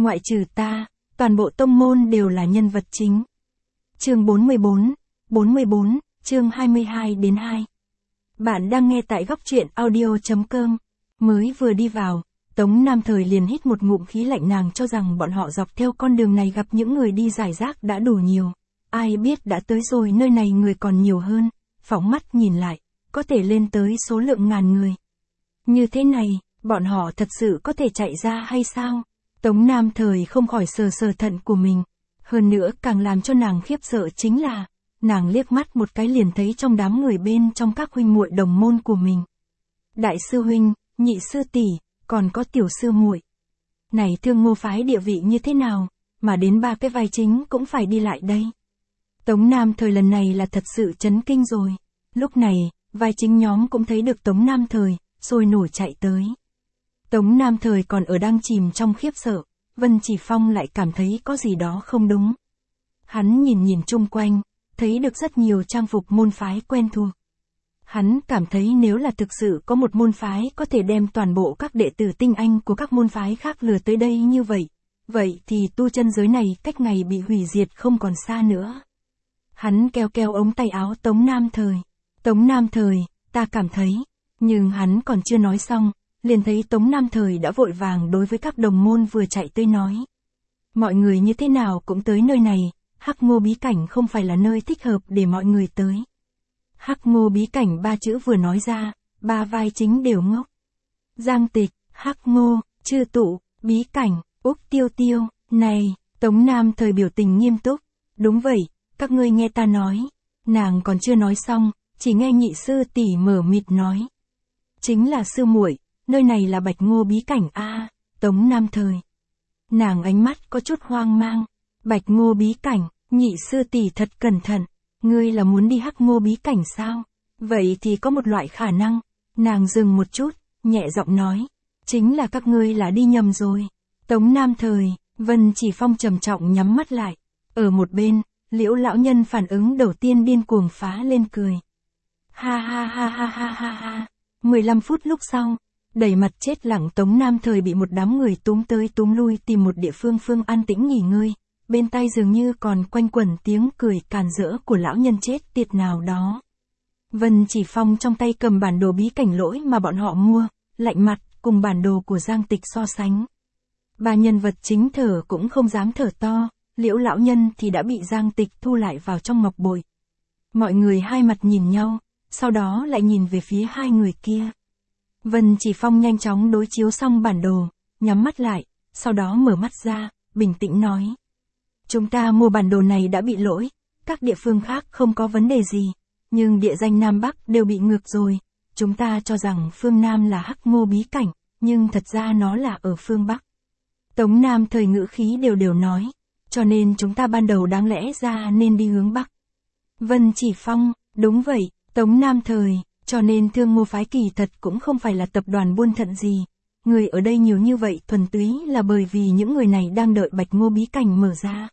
ngoại trừ ta, toàn bộ tông môn đều là nhân vật chính. Chương 44, chương 22-2. Bạn đang nghe tại góc truyện audio.com. Mới vừa đi vào, Tống Nam Thời liền hít một ngụm khí lạnh, nàng cho rằng bọn họ dọc theo con đường này gặp những người đi rải rác đã đủ nhiều. Ai biết đã tới rồi nơi này người còn nhiều hơn, phóng mắt nhìn lại, có thể lên tới số lượng ngàn người. Như thế này, bọn họ thật sự có thể chạy ra hay sao? Tống Nam Thời không khỏi sờ sờ thận của mình. Hơn nữa càng làm cho nàng khiếp sợ chính là, nàng liếc mắt một cái liền thấy trong đám người bên trong các huynh muội đồng môn của mình. Đại sư huynh, nhị sư tỷ, còn có tiểu sư muội. Này Thương Ngô phái địa vị như thế nào, mà đến ba cái vai chính cũng phải đi lại đây. Tống Nam Thời lần này là thật sự chấn kinh rồi. Lúc này, vai chính nhóm cũng thấy được Tống Nam Thời, sôi nổi chạy tới. Tống Nam Thời còn ở đang chìm trong khiếp sợ, Vân Chỉ Phong lại cảm thấy có gì đó không đúng. Hắn nhìn chung quanh, thấy được rất nhiều trang phục môn phái quen thuộc. Hắn cảm thấy nếu là thực sự có một môn phái có thể đem toàn bộ các đệ tử tinh anh của các môn phái khác lừa tới đây như vậy, vậy thì tu chân giới này cách ngày bị hủy diệt không còn xa nữa. Hắn kéo ống tay áo Tống Nam Thời. Tống Nam Thời, ta cảm thấy, nhưng hắn còn chưa nói xong, liền thấy Tống Nam Thời đã vội vàng đối với các đồng môn vừa chạy tới nói. Mọi người như thế nào cũng tới nơi này, Hắc Ngô bí cảnh không phải là nơi thích hợp để mọi người tới. Hắc Ngô bí cảnh ba chữ vừa nói ra, ba vai chính đều ngốc. Giang Tịch, Hắc Ngô, Chư Tụ, bí cảnh, Úc Tiêu Tiêu, này, Tống Nam Thời biểu tình nghiêm túc. Đúng vậy, các ngươi nghe ta nói. Nàng còn chưa nói xong, chỉ nghe nhị sư tỷ mở mịt nói. Chính là sư muội, nơi này là Bạch Ngô bí cảnh a. Tống Nam Thời. Nàng ánh mắt có chút hoang mang. Bạch Ngô bí cảnh, nhị sư tỷ thật cẩn thận. Ngươi là muốn đi Hắc Ngô bí cảnh sao? Vậy thì có một loại khả năng. Nàng dừng một chút, nhẹ giọng nói. Chính là các ngươi là đi nhầm rồi. Tống Nam Thời, Vân Chỉ Phong trầm trọng nhắm mắt lại. Ở một bên, Liễu lão nhân phản ứng đầu tiên điên cuồng phá lên cười. Ha ha ha ha ha ha ha. 15 phút lúc sau, đầy mặt chết lặng Tống Nam Thời bị một đám người túm tới túm lui tìm một địa phương an tĩnh nghỉ ngơi. Bên tai dường như còn quanh quẩn tiếng cười càn rỡ của lão nhân chết tiệt nào đó. Vân Chỉ Phong trong tay cầm bản đồ bí cảnh lỗi mà bọn họ mua, lạnh mặt cùng bản đồ của Giang Tịch so sánh. Ba nhân vật chính thở cũng không dám thở to, Liễu lão nhân thì đã bị Giang Tịch thu lại vào trong ngọc bội. Mọi người hai mặt nhìn nhau, sau đó lại nhìn về phía hai người kia. Vân Chỉ Phong nhanh chóng đối chiếu xong bản đồ, nhắm mắt lại, sau đó mở mắt ra, bình tĩnh nói. Chúng ta mua bản đồ này đã bị lỗi, các địa phương khác không có vấn đề gì, nhưng địa danh Nam Bắc đều bị ngược rồi. Chúng ta cho rằng phương Nam là Hắc Ngô bí cảnh, nhưng thật ra nó là ở phương Bắc. Tống Nam Thời ngữ khí đều nói, cho nên chúng ta ban đầu đáng lẽ ra nên đi hướng Bắc. Vân Chỉ Phong, đúng vậy, Tống Nam Thời, cho nên Thương Ngô phái kỳ thật cũng không phải là tập đoàn buôn thận gì. Người ở đây nhiều như vậy thuần túy là bởi vì những người này đang đợi Bạch Ngô bí cảnh mở ra.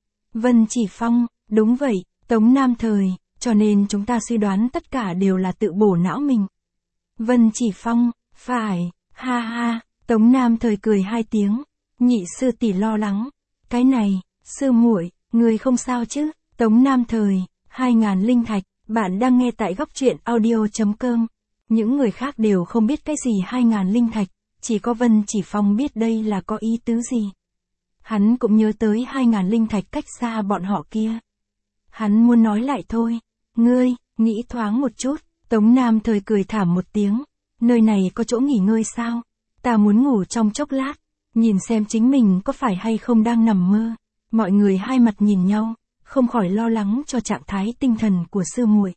Vân Chỉ Phong, đúng vậy, Tống Nam Thời, cho nên chúng ta suy đoán tất cả đều là tự bổ não mình. Vân Chỉ Phong, phải, ha ha, Tống Nam Thời cười hai tiếng, nhị sư tỷ lo lắng. Cái này, sư muội, người không sao chứ? Tống Nam Thời, 2000 linh thạch, bạn đang nghe tại góc truyện audio.com. Những người khác đều không biết cái gì 2000 linh thạch, chỉ có Vân Chỉ Phong biết đây là có ý tứ gì. Hắn cũng nhớ tới 2000 linh thạch cách xa bọn họ kia. Hắn muốn nói lại thôi. Ngươi, nghĩ thoáng một chút. Tống Nam Thời cười thảm một tiếng. Nơi này có chỗ nghỉ ngơi sao? Ta muốn ngủ trong chốc lát. Nhìn xem chính mình có phải hay không đang nằm mơ. Mọi người hai mặt nhìn nhau, không khỏi lo lắng cho trạng thái tinh thần của sư muội.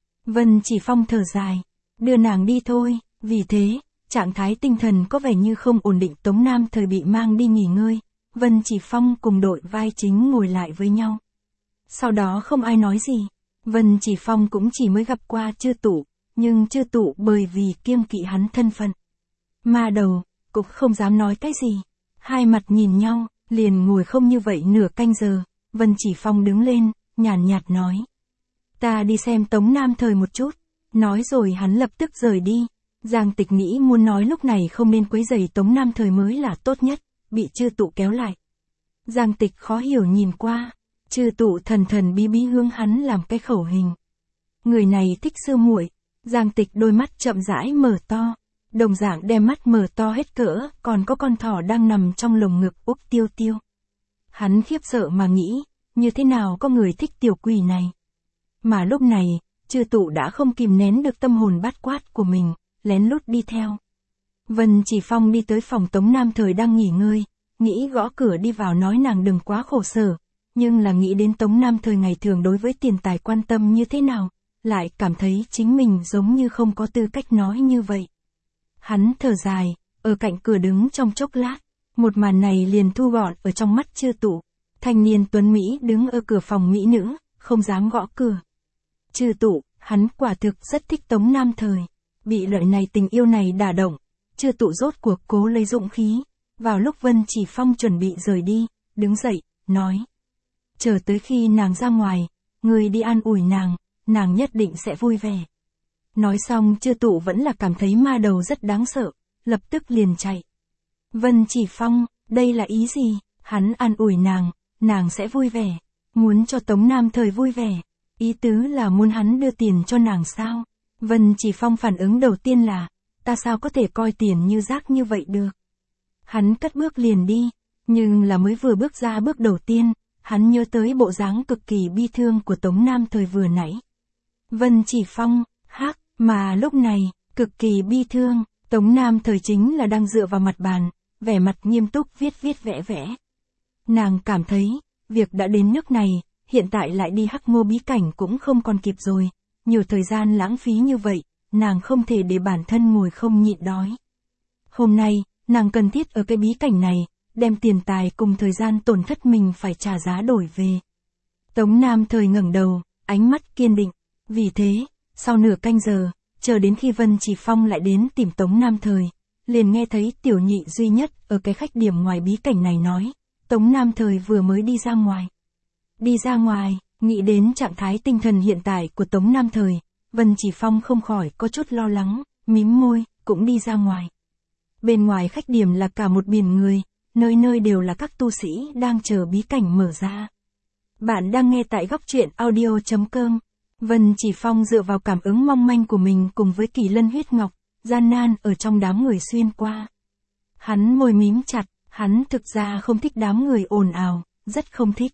Vân Chỉ Phong thở dài. Đưa nàng đi thôi. Vì thế, trạng thái tinh thần có vẻ như không ổn định. Tống Nam Thời bị mang đi nghỉ ngơi. Vân Chỉ Phong cùng đội vai chính ngồi lại với nhau. Sau đó không ai nói gì. Vân Chỉ Phong cũng chỉ mới gặp qua Chư Tụ, nhưng Chư Tụ bởi vì kiêng kỵ hắn thân phận ma đầu, cũng không dám nói cái gì. Hai mặt nhìn nhau, liền ngồi không như vậy nửa canh giờ. Vân Chỉ Phong đứng lên, nhàn nhạt nói. Ta đi xem Tống Nam Thời một chút. Nói rồi hắn lập tức rời đi. Giang Tịch nghĩ muốn nói lúc này không nên quấy rầy Tống Nam Thời mới là tốt nhất. Bị Chư Tụ kéo lại, Giang Tịch khó hiểu nhìn qua, Trư Tụ thần thần bí bí hướng hắn làm cái khẩu hình. Người này thích sư muội. Giang Tịch đôi mắt chậm rãi mở to, đồng dạng đem mắt mở to hết cỡ, còn có con thỏ đang nằm trong lồng ngực Úc Tiêu Tiêu. Hắn khiếp sợ mà nghĩ, như thế nào có người thích tiểu quỷ này. Mà lúc này, Trư Tụ đã không kìm nén được tâm hồn bát quát của mình, lén lút đi theo. Vân Chỉ Phong đi tới phòng Tống Nam Thời đang nghỉ ngơi, nghĩ gõ cửa đi vào nói nàng đừng quá khổ sở, nhưng là nghĩ đến Tống Nam Thời ngày thường đối với tiền tài quan tâm như thế nào, lại cảm thấy chính mình giống như không có tư cách nói như vậy. Hắn thở dài, ở cạnh cửa đứng trong chốc lát, một màn này liền thu gọn ở trong mắt Trư Tụ. Thanh niên tuấn Mỹ đứng ở cửa phòng mỹ nữ, không dám gõ cửa. Trư Tụ, hắn quả thực rất thích Tống Nam Thời. Bị lợi này tình yêu này đả động, Trư Tụ rốt cuộc cố lấy dũng khí. Vào lúc Vân Chỉ Phong chuẩn bị rời đi, đứng dậy, nói. Chờ tới khi nàng ra ngoài, người đi an ủi nàng nhất định sẽ vui vẻ. Nói xong Trư Tụ vẫn là cảm thấy ma đầu rất đáng sợ, lập tức liền chạy. Vân Chỉ Phong, đây là ý gì? Hắn an ủi nàng sẽ vui vẻ. Muốn cho Tống Nam Thời vui vẻ. Ý tứ là muốn hắn đưa tiền cho nàng sao? Vân Chỉ Phong phản ứng đầu tiên là, ta sao có thể coi tiền như rác như vậy được? Hắn cất bước liền đi, nhưng là mới vừa bước ra bước đầu tiên, hắn nhớ tới bộ dáng cực kỳ bi thương của Tống Nam Thời vừa nãy. Vân Chỉ Phong, mà lúc này, cực kỳ bi thương, Tống Nam Thời chính là đang dựa vào mặt bàn, vẻ mặt nghiêm túc viết vẽ. Nàng cảm thấy, việc đã đến nước này, hiện tại lại đi Hắc Ngô bí cảnh cũng không còn kịp rồi, nhiều thời gian lãng phí như vậy, nàng không thể để bản thân ngồi không nhịn đói. Hôm nay, nàng cần thiết ở cái bí cảnh này, đem tiền tài cùng thời gian tổn thất mình phải trả giá đổi về. Tống Nam Thời ngẩng đầu, ánh mắt kiên định, vì thế, sau nửa canh giờ, chờ đến khi Vân Chỉ Phong lại đến tìm Tống Nam Thời, liền nghe thấy tiểu nhị duy nhất ở cái khách điểm ngoài bí cảnh này nói, Tống Nam Thời vừa mới đi ra ngoài. Đi ra ngoài, nghĩ đến trạng thái tinh thần hiện tại của Tống Nam Thời, Vân Chỉ Phong không khỏi có chút lo lắng, mím môi, cũng đi ra ngoài. Bên ngoài khách điểm là cả một biển người, nơi nơi đều là các tu sĩ đang chờ bí cảnh mở ra. Bạn đang nghe tại góc truyện audio.com. Vân Chỉ Phong dựa vào cảm ứng mong manh của mình cùng với Kỳ Lân huyết ngọc, gian nan ở trong đám người xuyên qua. Hắn môi mím chặt, hắn thực ra không thích đám người ồn ào, rất không thích.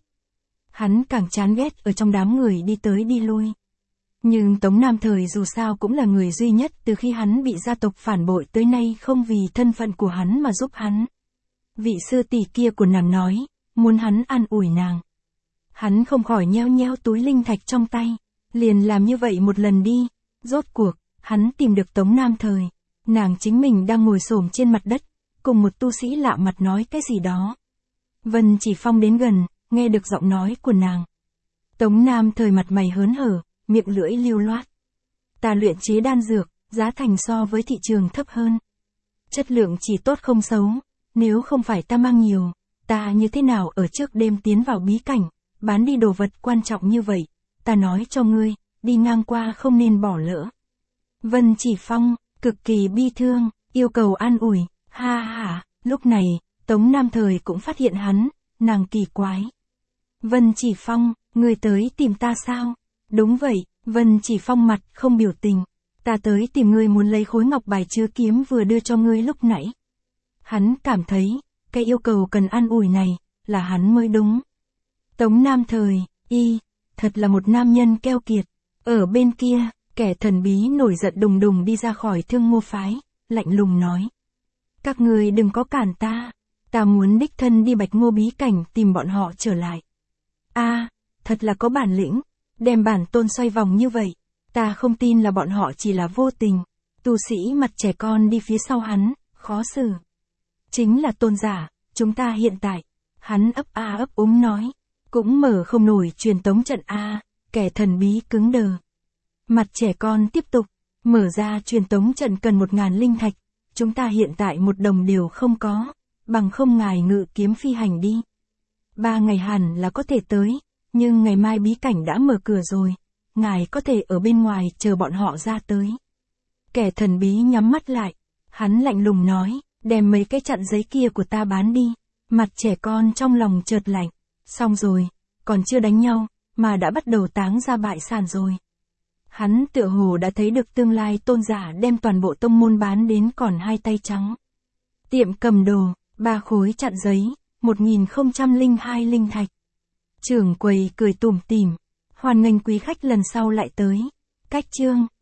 Hắn càng chán ghét ở trong đám người đi tới đi lui. Nhưng Tống Nam Thời dù sao cũng là người duy nhất từ khi hắn bị gia tộc phản bội tới nay không vì thân phận của hắn mà giúp hắn. Vị sư tỷ kia của nàng nói, muốn hắn an ủi nàng. Hắn không khỏi nheo nheo túi linh thạch trong tay, liền làm như vậy một lần đi. Rốt cuộc, hắn tìm được Tống Nam Thời. Nàng chính mình đang ngồi xổm trên mặt đất, cùng một tu sĩ lạ mặt nói cái gì đó. Vân Chỉ Phong đến gần, nghe được giọng nói của nàng. Tống Nam Thời mặt mày hớn hở, miệng lưỡi lưu loát. Ta luyện chế đan dược, giá thành so với thị trường thấp hơn. Chất lượng chỉ tốt không xấu, nếu không phải ta mang nhiều, ta như thế nào ở trước đêm tiến vào bí cảnh, bán đi đồ vật quan trọng như vậy, ta nói cho ngươi, đi ngang qua không nên bỏ lỡ. Vân Chỉ Phong, cực kỳ bi thương, yêu cầu an ủi, lúc này, Tống Nam Thời cũng phát hiện hắn, nàng kỳ quái. Vân Chỉ Phong, ngươi tới tìm ta sao? Đúng vậy, Vân Chỉ Phong mặt không biểu tình, ta tới tìm ngươi muốn lấy khối ngọc bài chứa kiếm vừa đưa cho ngươi lúc nãy. Hắn cảm thấy, cái yêu cầu cần an ủi này, là hắn mới đúng. Tống Nam Thời, thật là một nam nhân keo kiệt. Ở bên kia, kẻ thần bí nổi giận đùng đùng đi ra khỏi Thương Ngô phái, lạnh lùng nói. Các người đừng có cản ta muốn đích thân đi Bạch Ngô bí cảnh tìm bọn họ trở lại. Thật là có bản lĩnh, đem bản tôn xoay vòng như vậy, ta không tin là bọn họ chỉ là vô tình. Tu sĩ mặt trẻ con đi phía sau hắn, khó xử. Chính là tôn giả, chúng ta hiện tại, hắn ấp úng nói, cũng mở không nổi truyền tống trận kẻ thần bí cứng đờ. Mặt trẻ con tiếp tục, mở ra truyền tống trận cần 1000 linh thạch, chúng ta hiện tại 1 đồng đều không có, bằng không ngài ngự kiếm phi hành đi. 3 ngày hẳn là có thể tới, nhưng ngày mai bí cảnh đã mở cửa rồi, ngài có thể ở bên ngoài chờ bọn họ ra tới. Kẻ thần bí nhắm mắt lại, hắn lạnh lùng nói, đem mấy cái chặn giấy kia của ta bán đi, Mặt trẻ con trong lòng chợt lạnh. Xong rồi, còn chưa đánh nhau, mà đã bắt đầu táng ra bại sản rồi. Hắn tựa hồ đã thấy được tương lai Tôn giả đem toàn bộ tông môn bán đến còn hai tay trắng. Tiệm cầm đồ, 3 khối chặn giấy, 1002 linh thạch. Trưởng quầy cười tủm tỉm, hoan nghênh quý khách lần sau lại tới. Cách chương